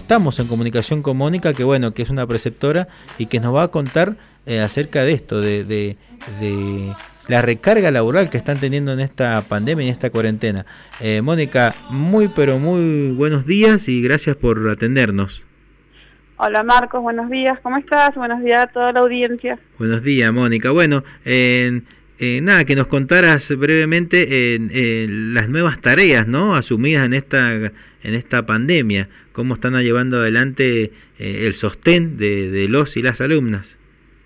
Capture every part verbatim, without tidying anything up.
estamos en comunicación con Mónica, que bueno, que es una preceptora y que nos va a contar eh, acerca de esto, de, de, de la recarga laboral que están teniendo en esta pandemia y en esta cuarentena. Eh, Mónica, muy pero muy buenos días y gracias por atendernos. Hola Marcos, buenos días, ¿cómo estás? Buenos días a toda la audiencia. Buenos días, Mónica. Bueno, eh, eh, nada, que nos contaras brevemente eh, eh, las nuevas tareas, ¿no?, asumidas en esta en esta pandemia, cómo están llevando adelante eh, el sostén de, de los y las alumnas.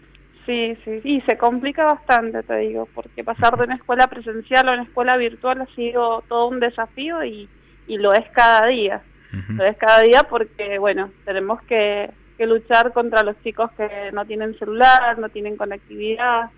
Sí, sí, y se complica bastante, te digo, porque pasar de una escuela presencial a una escuela virtual ha sido todo un desafío y, y lo es cada día. Uh-huh. Lo es cada día porque, bueno, tenemos que, que luchar contra los chicos que no tienen celular, no tienen conectividad,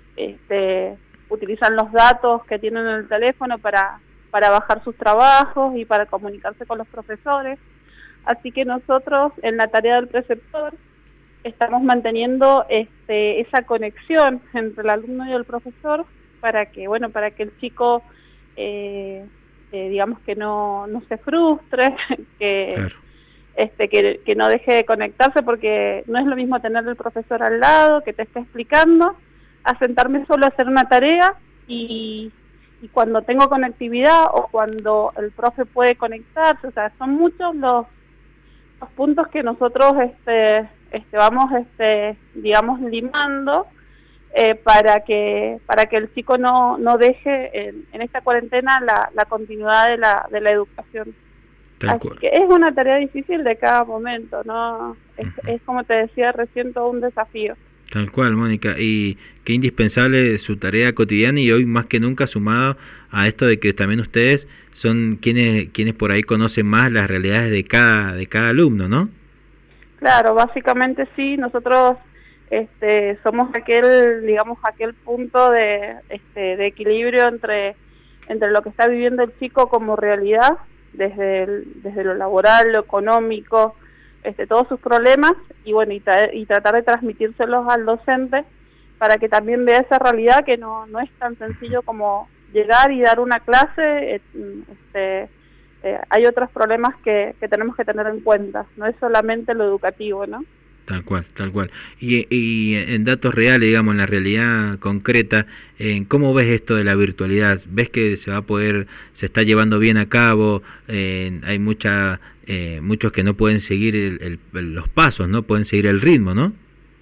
este, utilizan los datos que tienen en el teléfono para, para bajar sus trabajos y para comunicarse con los profesores. Así que nosotros, en la tarea del preceptor, estamos manteniendo este, esa conexión entre el alumno y el profesor para que, bueno, para que el chico, eh, eh, digamos que no, no se frustre, que, claro. este, que, que no deje de conectarse, porque no es lo mismo tener el profesor al lado, que te esté explicando, a sentarme solo a hacer una tarea y, y cuando tengo conectividad o cuando el profe puede conectarse, o sea, son muchos los, los puntos que nosotros, este, Este, vamos, este, digamos, limando eh, para que para que el chico no no deje en, en esta cuarentena la, la continuidad de la de la educación. Tal Así cual. Que es una tarea difícil de cada momento, ¿no? Es, uh-huh. es como te decía recién, todo un desafío. Tal cual, Mónica, y qué indispensable su tarea cotidiana y hoy más que nunca sumado a esto de que también ustedes son quienes quienes por ahí conocen más las realidades de cada de cada alumno, ¿no? Claro, básicamente sí, nosotros este, somos aquel, digamos, aquel punto de, este, de equilibrio entre, entre lo que está viviendo el chico como realidad, desde, el, desde lo laboral, lo económico, este, todos sus problemas, y bueno, y, tra y tratar de transmitírselos al docente para que también vea esa realidad que no, no es tan sencillo como llegar y dar una clase, este, Eh, hay otros problemas que, que tenemos que tener en cuenta, no es solamente lo educativo, ¿no? Tal cual, tal cual. Y, y en datos reales, digamos, en la realidad concreta, eh, ¿cómo ves esto de la virtualidad? ¿Ves que se va a poder, se está llevando bien a cabo? Eh, hay mucha, eh, muchos que no pueden seguir el, el, los pasos, ¿no? Pueden seguir el ritmo, ¿no?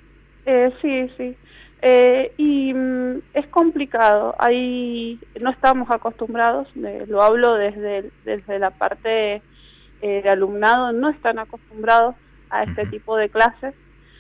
Eh, sí, sí. Eh, y mm, es complicado, ahí no estamos acostumbrados, eh, lo hablo desde, desde la parte eh, de alumnado, no están acostumbrados a este tipo de clases,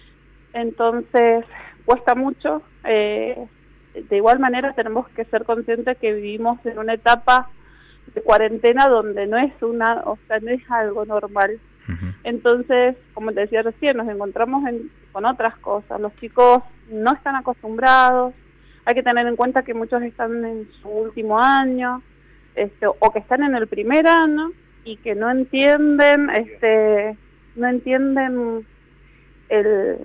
entonces cuesta mucho. Eh, de igual manera tenemos que ser conscientes que vivimos en una etapa de cuarentena donde no es una, o sea, no es algo normal. Uh-huh. Entonces, como te decía recién, nos encontramos en, con otras cosas. Los chicos no están acostumbrados, hay que tener en cuenta que muchos están en su último año, este, o que están en el primer año y que no entienden, este, no entienden el,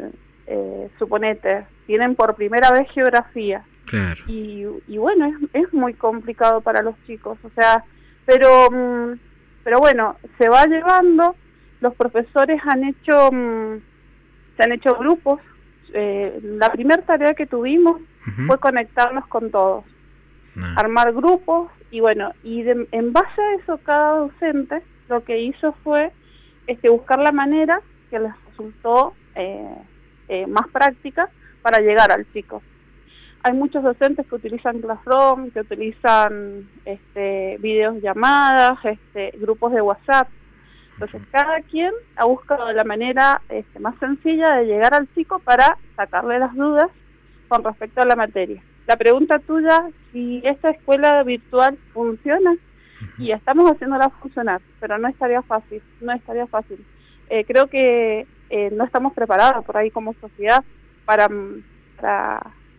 eh, suponete, tienen por primera vez geografía. Claro. Y, y bueno, es, es muy complicado para los chicos, o sea, pero, pero bueno, se va llevando. Los profesores han hecho, mmm, se han hecho grupos. Eh, la primera tarea que tuvimos uh-huh. fue conectarnos con todos, no. armar grupos y bueno, y de, en base a eso cada docente lo que hizo fue este, buscar la manera que les resultó eh, eh, más práctica para llegar al chico. Hay muchos docentes que utilizan Classroom, que utilizan este, videollamadas, este, grupos de WhatsApp. Entonces cada quien ha buscado la manera este, más sencilla de llegar al chico para sacarle las dudas con respecto a la materia. La pregunta tuya, si esta escuela virtual funciona, uh-huh. y estamos haciéndola funcionar, pero no estaría fácil, no estaría fácil. Eh, creo que eh, no estamos preparados por ahí como sociedad para, para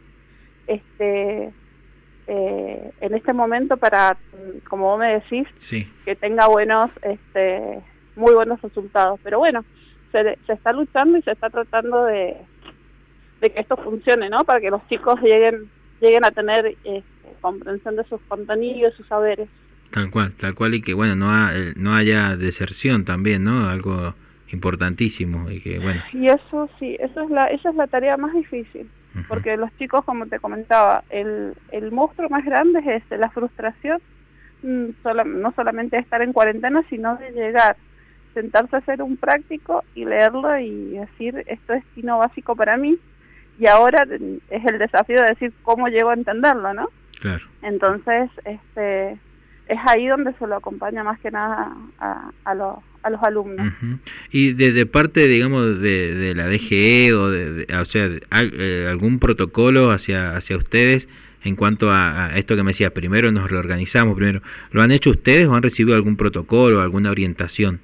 este eh, en este momento para, como vos me decís, sí. que tenga buenos este muy buenos resultados, pero bueno, se, se está luchando y se está tratando de, de que esto funcione, ¿no? Para que los chicos lleguen lleguen a tener este, comprensión de sus contenidos, sus saberes. Tal cual, tal cual, y que bueno, no, ha, no haya deserción también, ¿no? Algo importantísimo y que bueno. Y eso sí, eso es la, esa es la tarea más difícil, uh-huh. porque los chicos, como te comentaba, el, el monstruo más grande es este, la frustración, mmm, sola, no solamente de estar en cuarentena, sino de llegar, sentarse a hacer un práctico y leerlo y decir, esto es destino básico para mí, y ahora es el desafío de decir cómo llego a entenderlo, ¿no? Claro. Entonces, este, es ahí donde se lo acompaña más que nada a, a, los, a los alumnos. Uh-huh. Y desde parte, digamos, de, de la D G E, o, de, de, o sea, eh, algún protocolo hacia, hacia ustedes en cuanto a, a esto que me decías, primero nos reorganizamos, primero, ¿lo han hecho ustedes o han recibido algún protocolo, alguna orientación?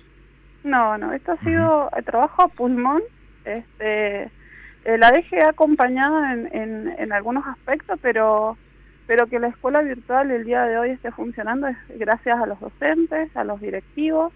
No, no, esto ha sido uh-huh. trabajo a pulmón. Este, eh, la D G E ha acompañado en, en, en algunos aspectos, pero pero que la escuela virtual el día de hoy esté funcionando es gracias a los docentes, a los directivos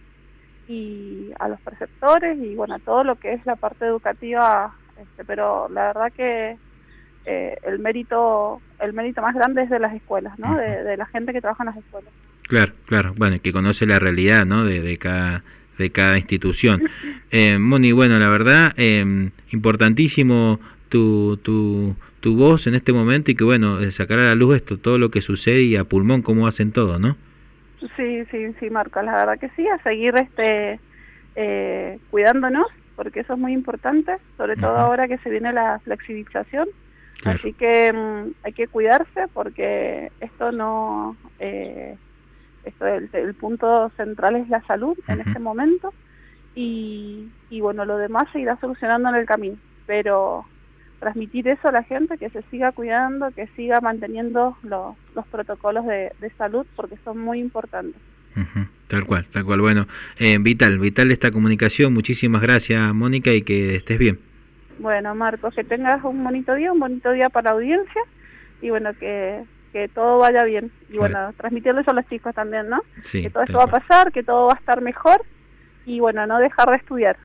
y a los preceptores y bueno, a todo lo que es la parte educativa, este, pero la verdad que eh, el mérito el mérito más grande es de las escuelas, ¿no? Uh-huh. de, de la gente que trabaja en las escuelas. Claro, claro, bueno, que conoce la realidad, ¿no? de, de cada de cada institución. Eh, Moni, bueno, la verdad, eh, importantísimo tu, tu, tu voz en este momento y que, bueno, sacar a la luz esto, todo lo que sucede y a pulmón cómo hacen todo, ¿no? Sí, sí, sí, Marcos, la verdad que sí, a seguir este eh, cuidándonos, porque eso es muy importante, sobre todo uh-huh. ahora que se viene la flexibilización. Claro. Así que um, hay que cuidarse porque esto no... Eh, Esto el, el punto central es la salud uh-huh. en este momento y, y bueno, lo demás se irá solucionando en el camino, pero transmitir eso a la gente, que se siga cuidando, que siga manteniendo los, los protocolos de, de salud porque son muy importantes. Uh-huh. Tal cual, tal cual. Bueno, eh, vital, vital esta comunicación. Muchísimas gracias, Mónica, y que estés bien. Bueno, Marcos, que tengas un bonito día, un bonito día para la audiencia y bueno, que... que todo vaya bien y bueno, bueno, transmitirles a los chicos también, ¿no? Sí, que todo esto va a pasar, que todo va a estar mejor y bueno, no dejar de estudiar.